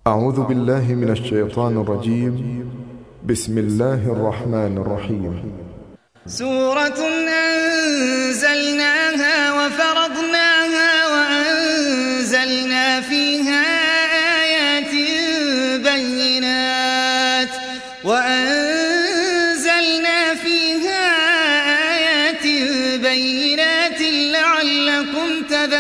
أعوذ بالله من الشيطان الرجيم. بسم الله الرحمن الرحيم. سورة أنزلناها وفرضناها وأنزلنا فيها آيات بينات لعلكم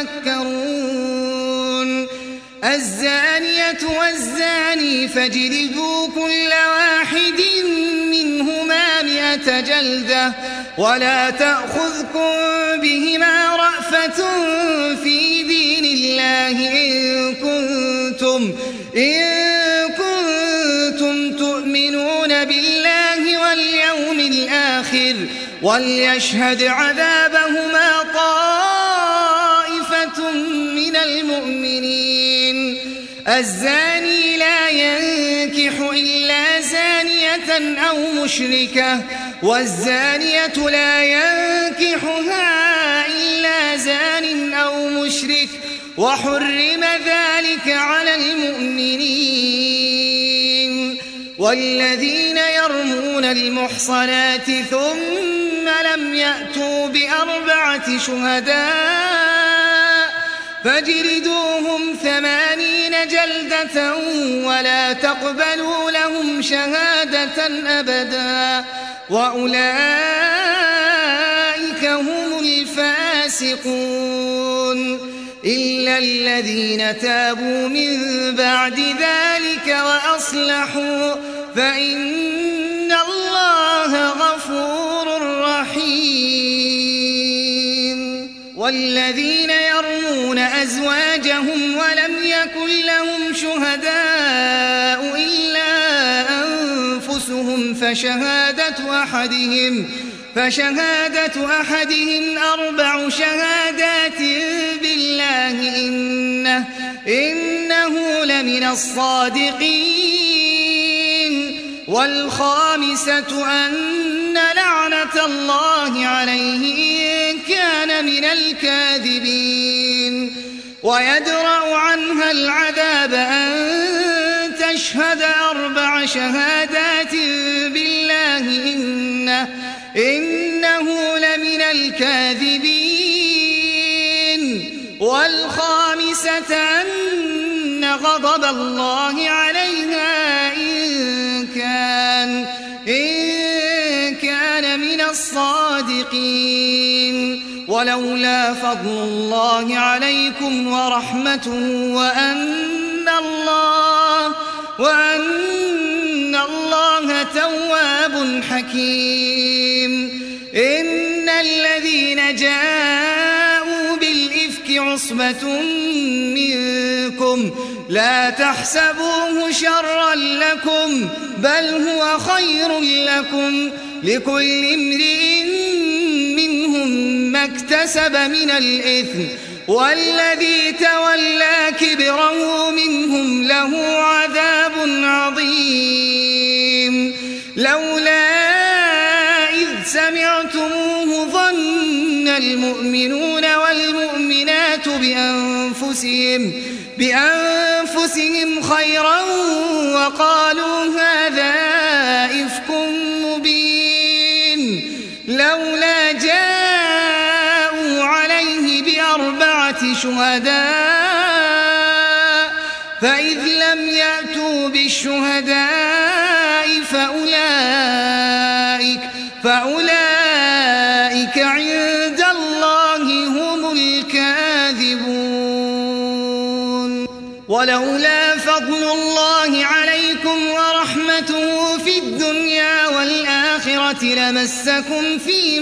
تذكرون. الزانية والزاني فاجلدوا كل واحد منهما 100 جلدة ولا تأخذكم بهما رأفة في دين الله إن كنتم تؤمنون بالله واليوم الآخر وليشهد عذابهما طائفة من المؤمنين. الزاني لا ينكح إلا زانية أو مشركة والزانية لا ينكحها إلا زان أو مشرك وحرم ذلك على المؤمنين. والذين يرمون المحصنات ثم لم يأتوا ب4 شهداء فاجلدوهم 80 جلدة ولا تقبلوا لهم شهادة أبدا وأولئك هم الفاسقون. إلا الذين تابوا من بعد ذلك وأصلحوا فإن الله غفور رحيم. والذين يرمون أزواجهم ولم يكن لهم شهداء إلا أنفسهم فشهادة أحدهم 4 شهادات بالله إنه لمن الصادقين. والخامسة أن لعنة الله عليه إن كان من الكاذبين. ويدرأ عنها العذاب أن تشهد 4 شهادات بالله إنه لمن الكاذبين. والخامسة أن غضب الله عليها إن كان من الصادقين. ولولا فضل الله عليكم ورحمته وأن الله تواب حكيم. إن الذين جاءوا بالإفك عصبة منكم لا تحسبوه شرا لكم بل هو خير لكم لكل امرئ منهم ما اكتسب من الإثم والذي تولى كبره منهم له عذاب عظيم. لولا إذ سمعتموه ظن المؤمنون والمؤمنات بأنفسهم خيرا وقالوا هذا إفك مبين. لولا جاءوا عليه ب4 شهداء فإذ لم يأتوا بالشهداء فأولئك عند الله هم الكاذبون. ولولا فضل الله عليكم ورحمته في الدنيا والآخرة لمسكم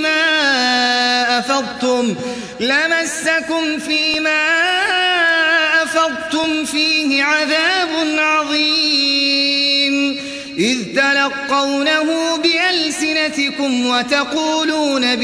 فيما أفضتم فيه عذاب عظيم. إذ تلقونه بألسنتكم وتقولون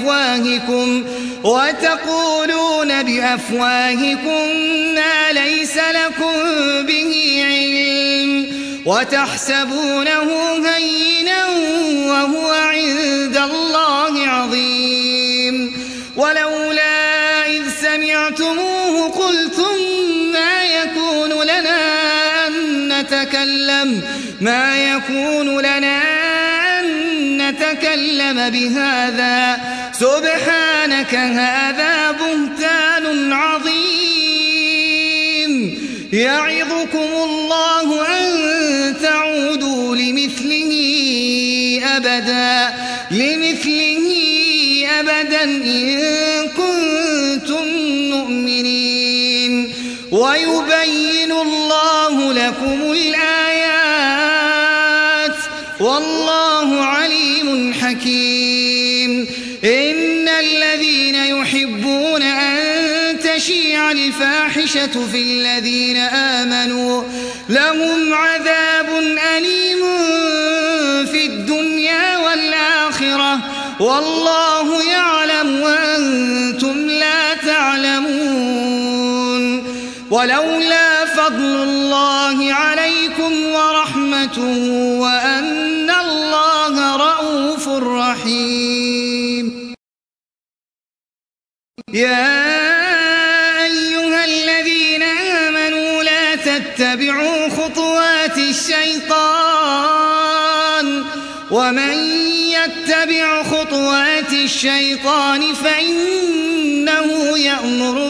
بأفواهكم ما ليس لكم به علم وتحسبونه هينا وهو عند الله عظيم. ولولا إذ سمعتموه قلتم ما يكون لنا أن ما يكون لنا أن نتكلم بهذا سبحانك هذا بهتان عظيم يعظكم الله أن تعودوا لمثله أبدا إن كنتم مؤمنين ويبين الله لكم الآيات والله عليم حكيم إن الذين يحبون أن تشيع الفاحشة في الذين آمنوا لهم عذاب أليم في الدنيا والآخرة والله يعلم وأنتم لا تعلمون ولولا فضل الله عليكم ورحمته وأن الله رؤوف رحيم يا أيها الذين آمنوا لا تتبعوا خطوات الشيطان ومن يتبع خطوات الشيطان فإنه يأمر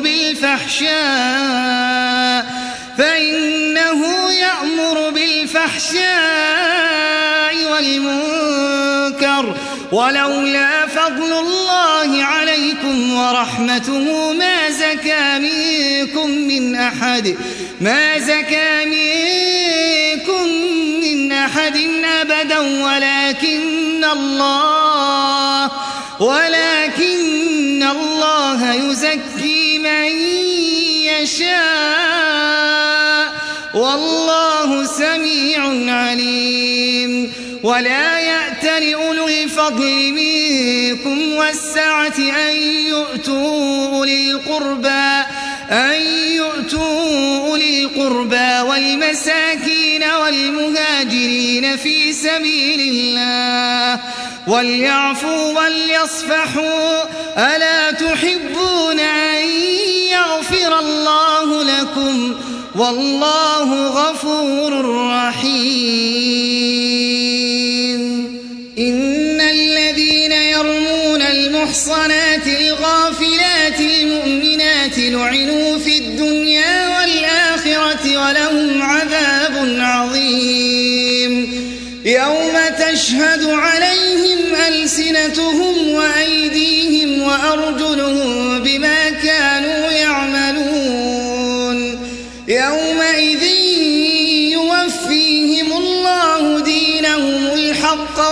بالفحشاء والمنكر ولولا فضل الله عليكم ورحمته ما زكى منكم من أحد أبدا ولكن الله يزكي من يشاء والله سميع عليم ولا يأتل أولو الفضل منكم والسعة أن يؤتوا أولي القربى والمساكين والمهاجرين في سبيل الله وليعفوا وليصفحوا ألا تحبون أن يغفر الله لكم والله غفور رحيم إن الذين يرمون المحصنات الغافلات المؤمنات لعنوا في الدنيا والآخرة ولهم عذاب عظيم يوم تشهد عليهم ألسنتهم وأيديهم وأرجلهم بما كانوا يعملون يومئذ يوفيهم الله دينهم الحق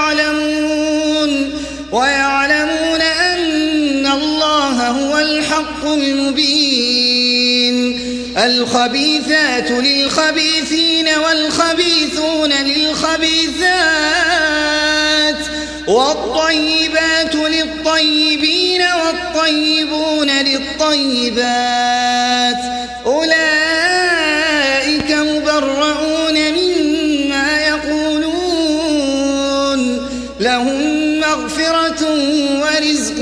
ويعلمون أن الله هو الحق المبين الخبيثات للخبيثين والخبيثون للخبيثات والطيبات للطيبين والطيبون للطيبات أولئك مبرؤون مما يقولون لهم مغفرة ورزق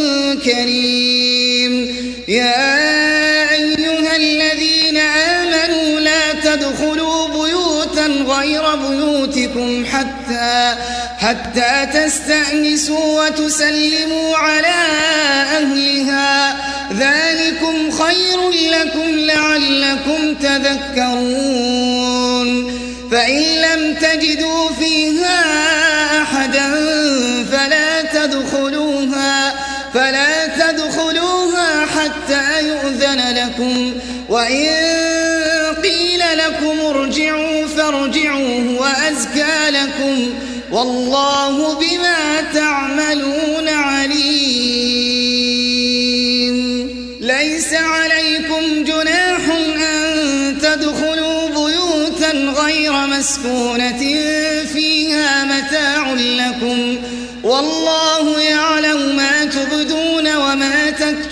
كريم يا أيها الذين آمنوا لا تدخلوا بيوتا غير بيوتكم حتى تستأنسوا وتسلموا على أهلها ذلكم خير لكم لعلكم تذكرون فإن لم تجدوا فيها أحدا فلا تدخلوها حتى يؤذن لكم وإن قيل لكم ارجعوا فارجعوا هو أزكى لكم والله بما تعملون عليم ليس عليكم جناح أن تدخلوا بيوتا غير مسكونة فيها متاع لكم والله يعلم ما تبدون وما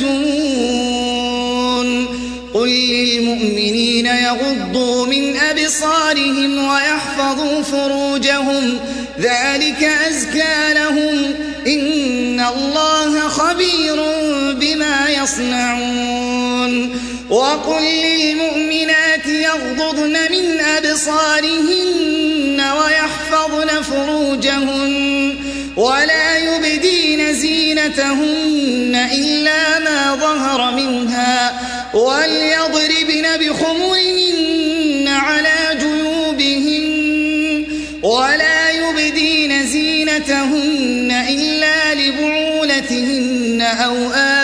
تكتمون قل للمؤمنين يغضوا من أبصارهم ويحفظوا فروجهم ذلك أزكى لهم إن الله خبير بما يصنعون وقل للمؤمنات يغضضن من أبصارهن ويحفظن فروجهن ولا يبدين زينتهن إلا ما ظهر منها وليضربن بخمرهن على جيوبهن ولا يبدين زينتهن إلا لبعولتهن أو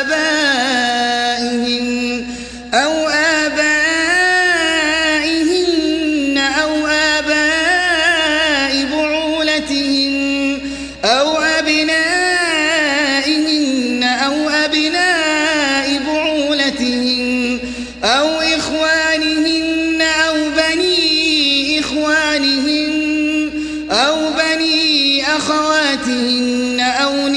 آبائهن أو آباء بعولتهن أو أبنائهن أو أبناء بعولتهن أو إخوانهن أو بني إخوانهن أو بني أخواتهن أو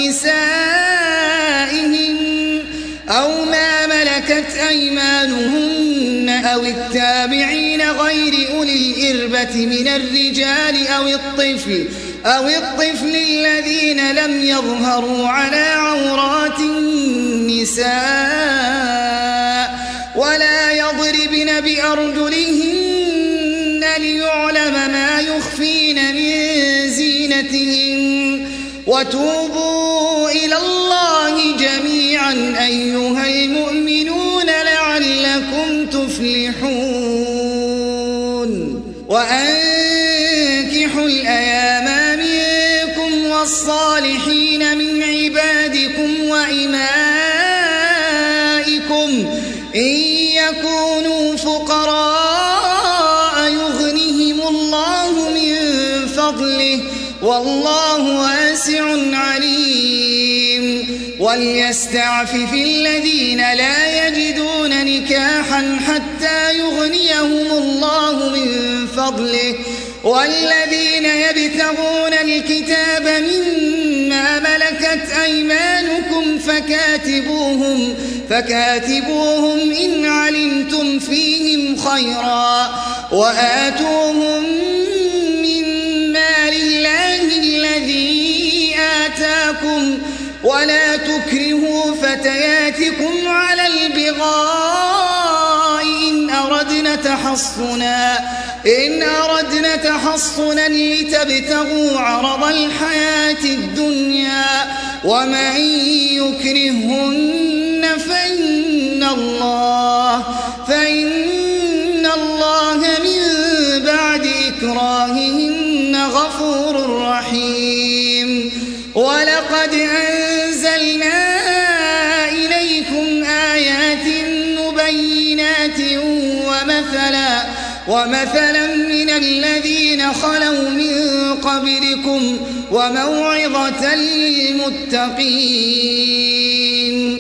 نسائهن أو ما ملكت أيمانهن أو التابعين غير أولي الإربة من الرجال أو الطفل الذين لم يظهروا على عورات النساء ولا يضربن بأرجلهن ليعلم ما يخفين من زينتهن وتوبوا إلى الله جميعا أيها المؤمنون لعلكم تفلحون وأنكحوا الأيام منكم والصالحين من عبادكم وإمائكم إن يكونوا فقراء يغنهم الله من فضله والله واسع عليم وليستعفف الذين لا يجدون نكاحا حتى يغنيهم الله من فضله والذين يبتغون الكتاب مما ملكت أيمانكم فكاتبوهم إن علمتم فيهم خيرا وآتوهم من مال الله الذي آتاكم ولا تكرهوا فتياتكم على البغاء إن أردنا تحصنا لتبتغوا عرض الحياة الدنيا ومن يكرهن فإن الله من بعد إكراههن غفور رحيم ولقد أنزلنا إليكم آيات مبينات ومثلا من الذين خلوا من قبلكم وموعظة للمتقين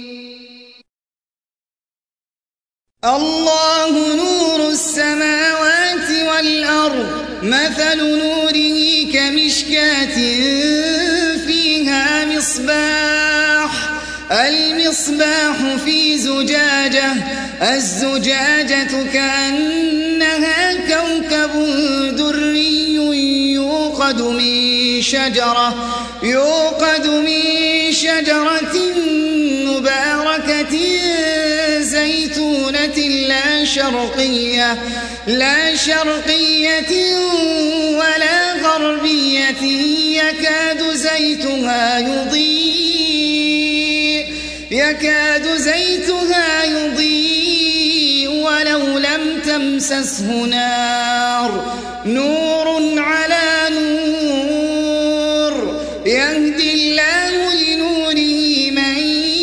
الله نور السماوات والأرض مثل نوره كمشكاة فيها المصباح في زجاجة الزجاجة كأنها كوكب دري يوقد من شجرة مباركة زيتونة لا شرقية ولا غربية يكاد زيتها يضيء ولو لم تمسسه نار نور على نور يهدي الله لنوره من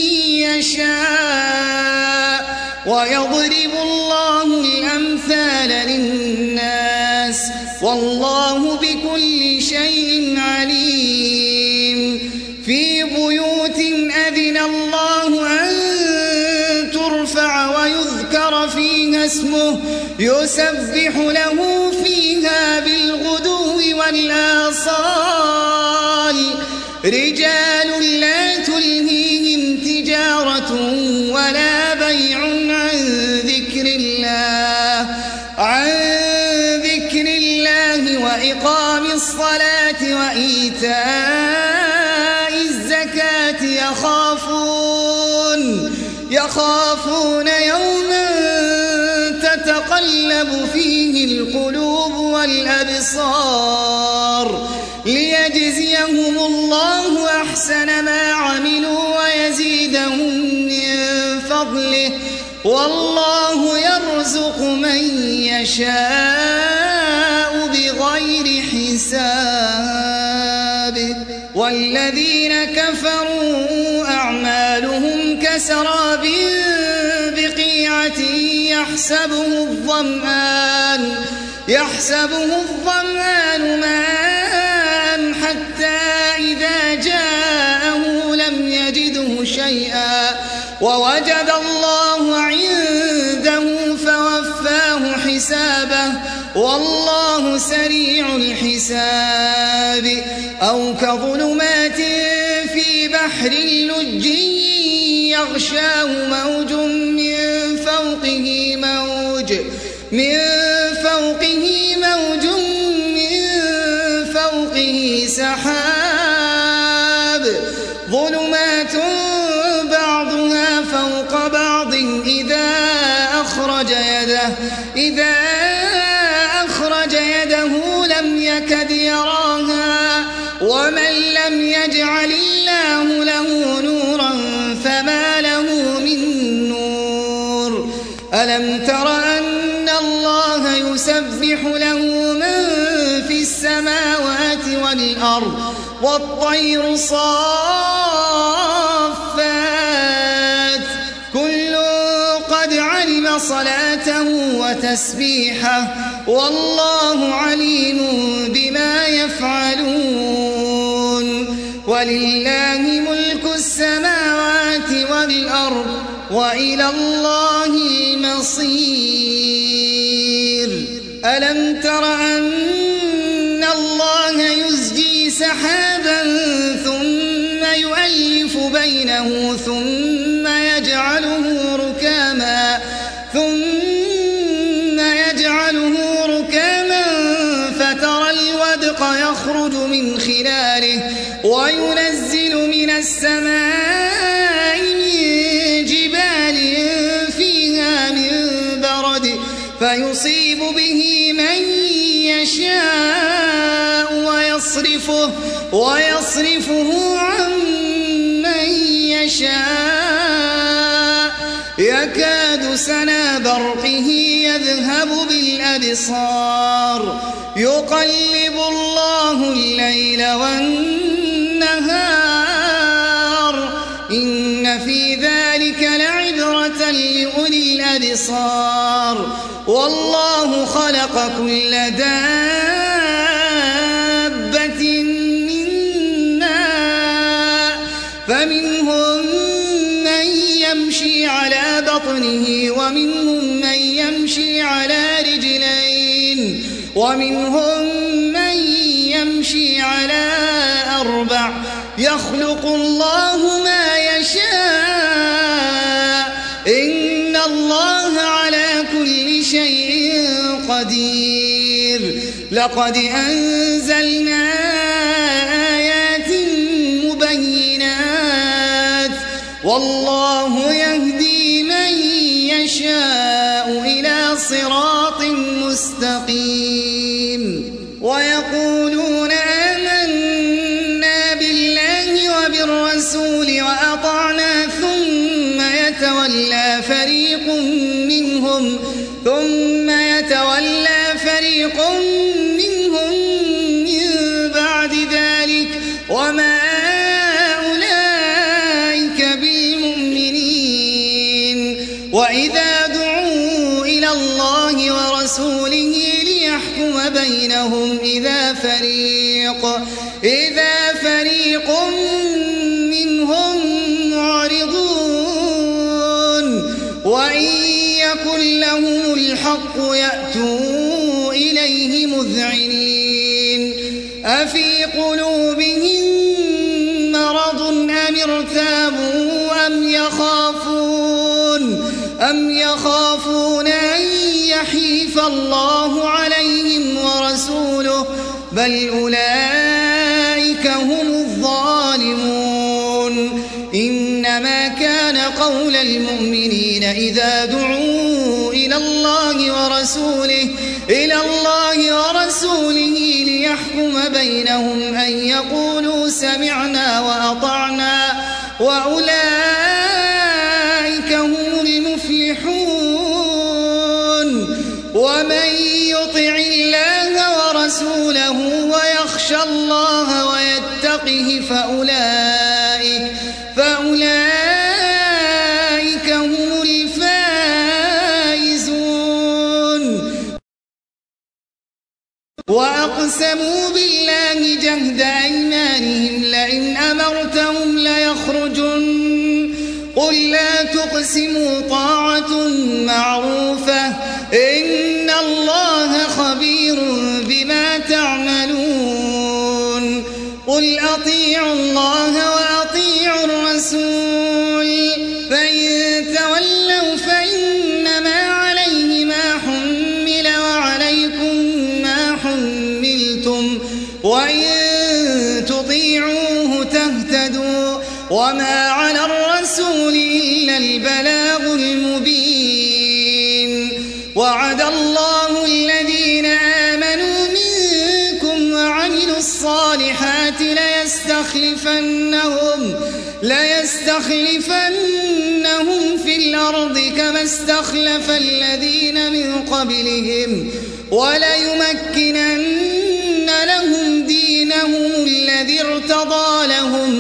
يشاء ويضرب الله الأمثال للناس والله بكل شيء عليم في بيوت أذن الله أن ترفع ويذكر فيها اسمه يسبح له فيها بالغدو والآصال رجال لا تلهيهم تجارة ولا بيع عن ذكر الله وإقام الصلاة وإيتاء الزكاة يخافون يوما تلهب فيه القلوب والأبصار ليجزيهم الله أحسن ما عملوا ويزيدهم من فضله والله يرزق من يشاء بغير حساب. والذين كفروا أعمالهم كسراب بقيعة يحسبه الظمآن ماء حتى إذا جاءه لم يجده شيئا ووجد الله عنده فوفاه حسابه والله سريع الحساب. أو كظلمات في بحر لجي يغشاه موج من فوقه سحاب ظلمات بعضها فوق بعض إذا أخرج يده لم يكد يراها ومن لم يجعل الله له نورا فما له من نور. ألم تر أن الله يسبح له من في السماوات والأرض والطير صافات كل قد علم صلاته وتسبيحه والله عليم بما يفعلون. ولله ملك السماوات والأرض وإلى الله المصير. ألم تر أن الله يزجي سحابا ثم يؤلف بينه ثم يجعله ركاما فترى الودق يخرج من خلاله وينزل من السماء من جبال فيها من برد فيصيب به من يشاء ويصرفه عن من يشاء يكاد سنا برقه يذهب بالأبصار يقلب الله الليل والنهار إن في ذلك لعبرة لأولي الأبصار. والله خلق كل دابة من ماء فمنهم من يمشي على بطنه ومنهم من يمشي على رجلين ومنهم من يمشي على أربع يخلق الله ما يشاء إن الله على كل شيء قدير. لقد أنزلنا آيات مبينات والله يهدي من يشاء إلى صراط مستقيم. ويقولون آمنا بالله وبالرسول وأطعنا ثم يتولى فريق منهم من بعد ذلك وما أولئك بالمؤمنين. وإذا دعوا إلى الله ورسوله ليحكم بينهم إذا فريق منهم معرضون وإن يكن لهم الحق يأتوا إليه مذعنين. أفي قلوبهم مرض أم ارتابوا أم يخافون أن يحيف الله عليهم ورسوله بل أولئك هم الظالمون. إنما كان قول المؤمنين إذا دعوا إلى الله ورسوله ورسوله ليحكم بينهم أن يقولوا سمعنا وأطعنا وأولئك هم المفلحون. ومن يطع الله ورسوله ويخشى الله ويتقه فأولئك هم الفائزون. وأقسموا بالله جهد أيمانهم لئن أمرتهم ليخرجن قل لا تقسموا طاعة معروفة إن الله خبير بما تعملون. قل أطيعوا الله وأطيعوا الرسول فإن تولوا فإنما عليه ما حمل وعليكم ما حملتم وإن تطيعوه تهتدوا وما على الرسول إلا البلاغ المبين. وعد الله الذين آمنوا منكم وعملوا الصالحات ليستخلفنهم في الأرض كما استخلف الذين من قبلهم وليمكنن لهم دينهم الذي ارتضى لهم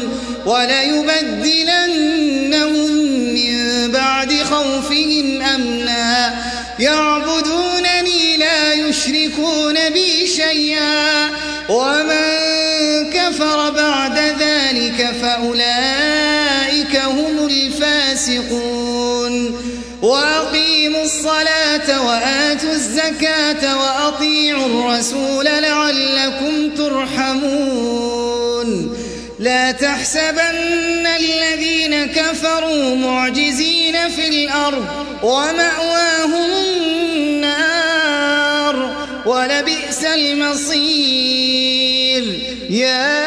وليبدلنهم من بعد خوفهم أمنا يعبدونني لا يشركون بي شيئا ومن كفر بعد ذلك فأولئك هم الفاسقون. وأقيموا الصلاة وآتوا الزكاة وأطيعوا الرسول لعلكم ترحمون. لا تحسبن الذين كفروا معجزين في الأرض ومأواهم النار ولبئس المصير. يا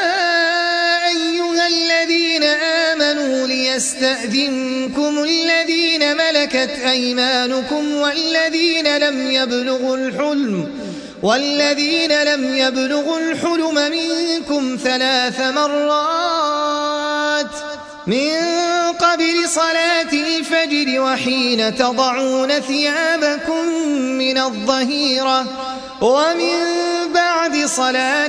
أيها الذين آمنوا ليستأذنكم الذين ملكت أيمانكم والذين لم يبلغوا الحلم منكم 3 مرات من قبل صلاة الفجر وحين تضعون ثيابكم من الظهيرة ومن بعد صلاة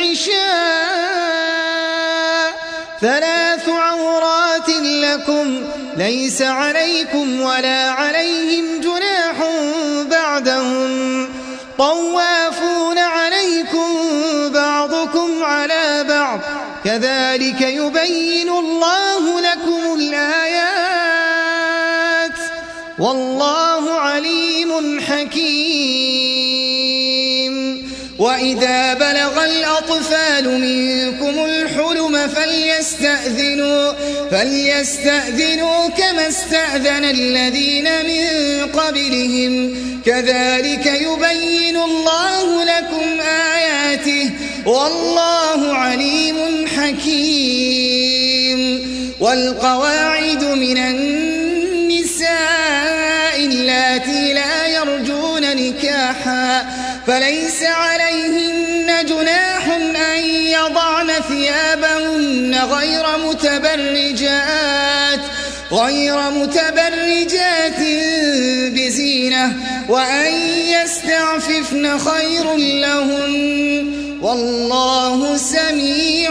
العشاء 3 عورات لكم ليس عليكم ولا عليهم جناح بعدهم طوافون عليكم بعضكم على بعض كذلك يبين الله لكم الآيات والله عليم حكيم. وإذا بلغ الأطفال منكم الحلم فليستأذنوا كما استأذن الذين من قبلهم كذلك يبين الله لكم آياته والله عليم حكيم. والقواعد من النساء اللاتي لا يرجون نكاحا فليس عليهن جناح أن يضعن ثيابهن غير متبرجات بزينة وأن يستعففن خير لهن والله سميع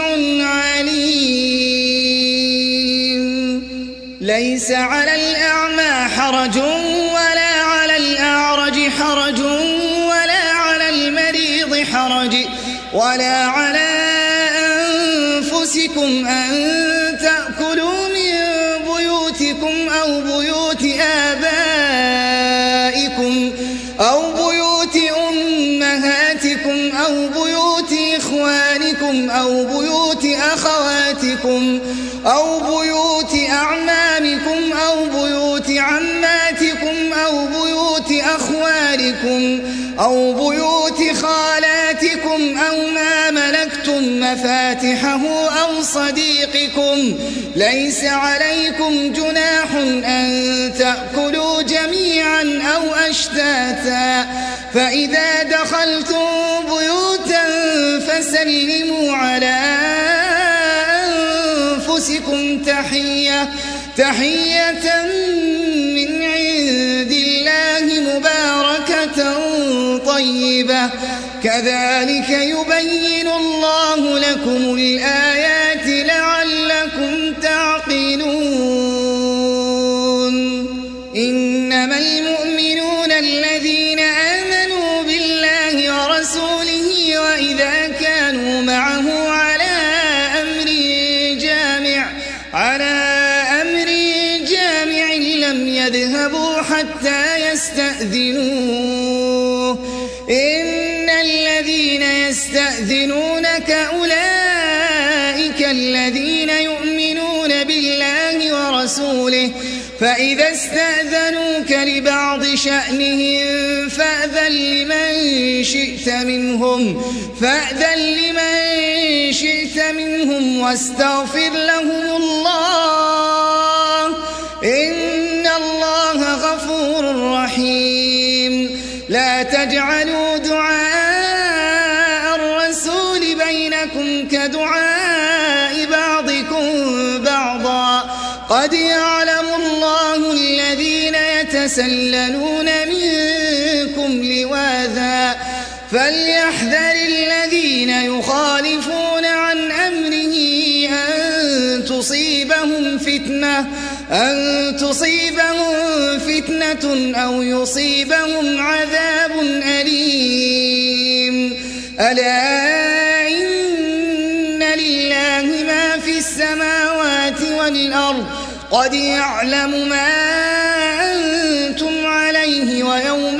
عليم. ليس على الأعمى حرج ولا على الأعرج حرج ولا على المريض حرج ولا على أنفسكم أن تأكلوا من بيوتكم أو بيوت آبائكم أو بيوت أمهاتكم أو بيوت إخوانكم أو بيوت أخواتكم أو بيوت أعمامكم أو بيوت عماتكم أو بيوت أخوالكم أو بيوت خالاتكم أو ما ملكتم مفاتحه أو صديقكم ليس عليكم جناح أن تأكلوا جميعا أو أشتاتا فإذا دخلتم بيوتا فسلموا على أنفسكم تحية من عند الله مباركة طيبة كذلك يبين الله لكم الآيات لعلكم تعقلون إنما المؤمنون الذين آمنوا بالله ورسوله وإذا كانوا معه على أمر جامع لم يذهبوا حتى يستأذنوه إن الذين يستأذنونك أولئك الذين يؤمنون بالله ورسوله فإذا استأذنوك لبعض شأنهم فأذن لمن شئت منهم واستغفر لهم الله إن الله غفور رحيم لا تجعلوا دعاء الرسول بينكم كدعاء بعضكم بعضا قد يعلم الله الذين يتسللون منكم لواذا فليحذر الذين يخالفون عن أمره أن تصيبهم فتنة أو يصيبهم عذاب أليم ألا إن لله ما في السماوات والأرض قد يعلم ما أنتم عليه ويوم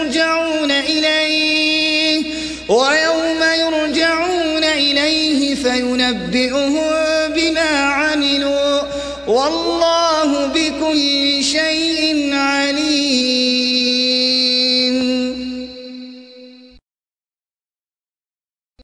يرجعون إليه فينبئهم بما عملوا والله بكل شيء عليم.